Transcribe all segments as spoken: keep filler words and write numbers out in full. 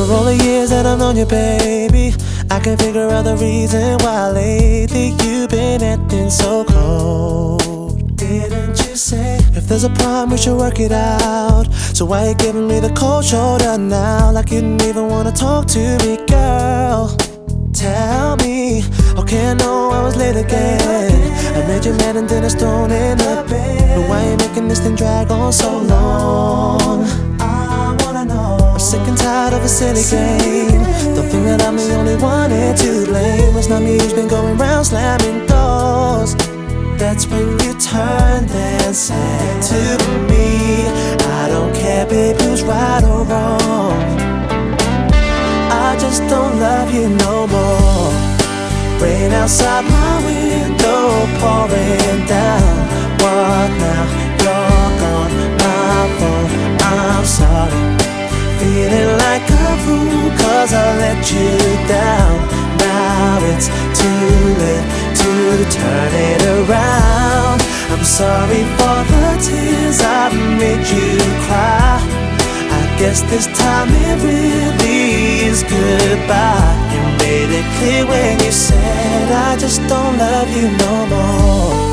all the years that I've known you, baby, I can't figure out the reason why lately you've been acting so cold. Didn't you say if there's a problem we should work it out? So why you giving me the cold shoulder now, like you didn't even wanna talk to me, girl? Tell me, okay, I know I was late again. I made you mad and then I thrown in the bed. But why you making this thing drag on so long? I wanna know. I'm sick and tired of a silly game. Don't think that I'm the only one here to blame. It's not me who's been going round slamming doors. That's when you turned and said to me, I don't care, babe, who's right or wrong. I just don't love you no more. Rain outside my window, pouring down. What now? You're gone, my fault, I'm sorry. Feeling like a fool cause I let you down. Now it's too late to turn it around. I'm sorry for the tears I've made you cry. I guess this time it really is goodbye. You made it clear when you said I just don't love you no more.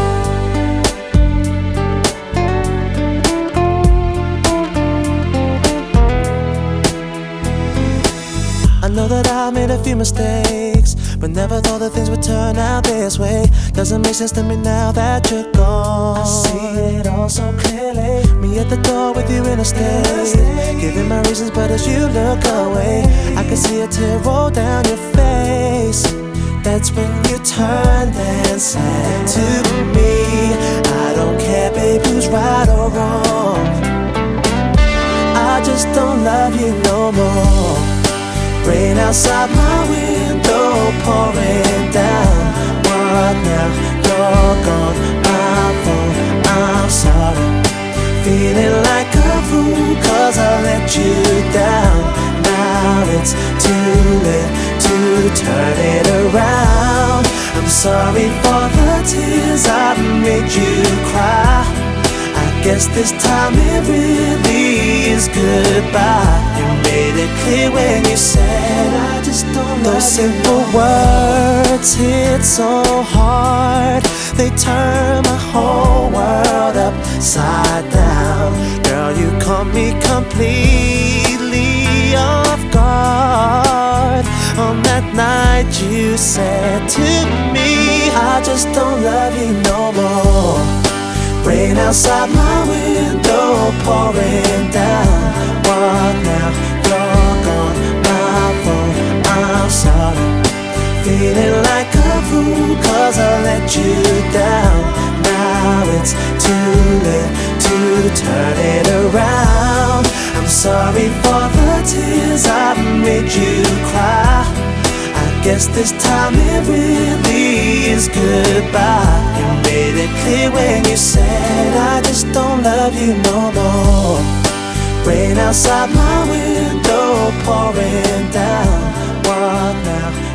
I know that I made a few mistakes, but never thought that things would turn out this way. Doesn't make sense to me now that you're gone. I see it all so clearly. Me at the door with you in a state, giving my reasons, but as you look away, I can see a tear roll down your face. That's when you turned and said to me, I don't care, babe, who's right or wrong. I just don't love you no more. Rain outside my window, pouring down. What now? You're gone, my fault, I'm sorry. Feeling like a fool cause I let you down. Now it's too late to turn it around. I'm sorry for the tears I've made you cry. I guess this time it really is goodbye. You made it clear when you said I just don't love you. Those simple words hit so hard, they turn my whole world upside down. Girl, you caught me completely off guard. On that night you said to me, I just don't love you no more. Rain outside my window, pouring down. What now? You're gone, my fault, I'm sorry. Feeling like a fool cause I let you down. Now it's too late to turn it around. I'm sorry for the tears I've made you cry. I guess this time it really is goodbye. You made it clear when you said I just don't love you no more. Rain outside my window, pouring down. What now?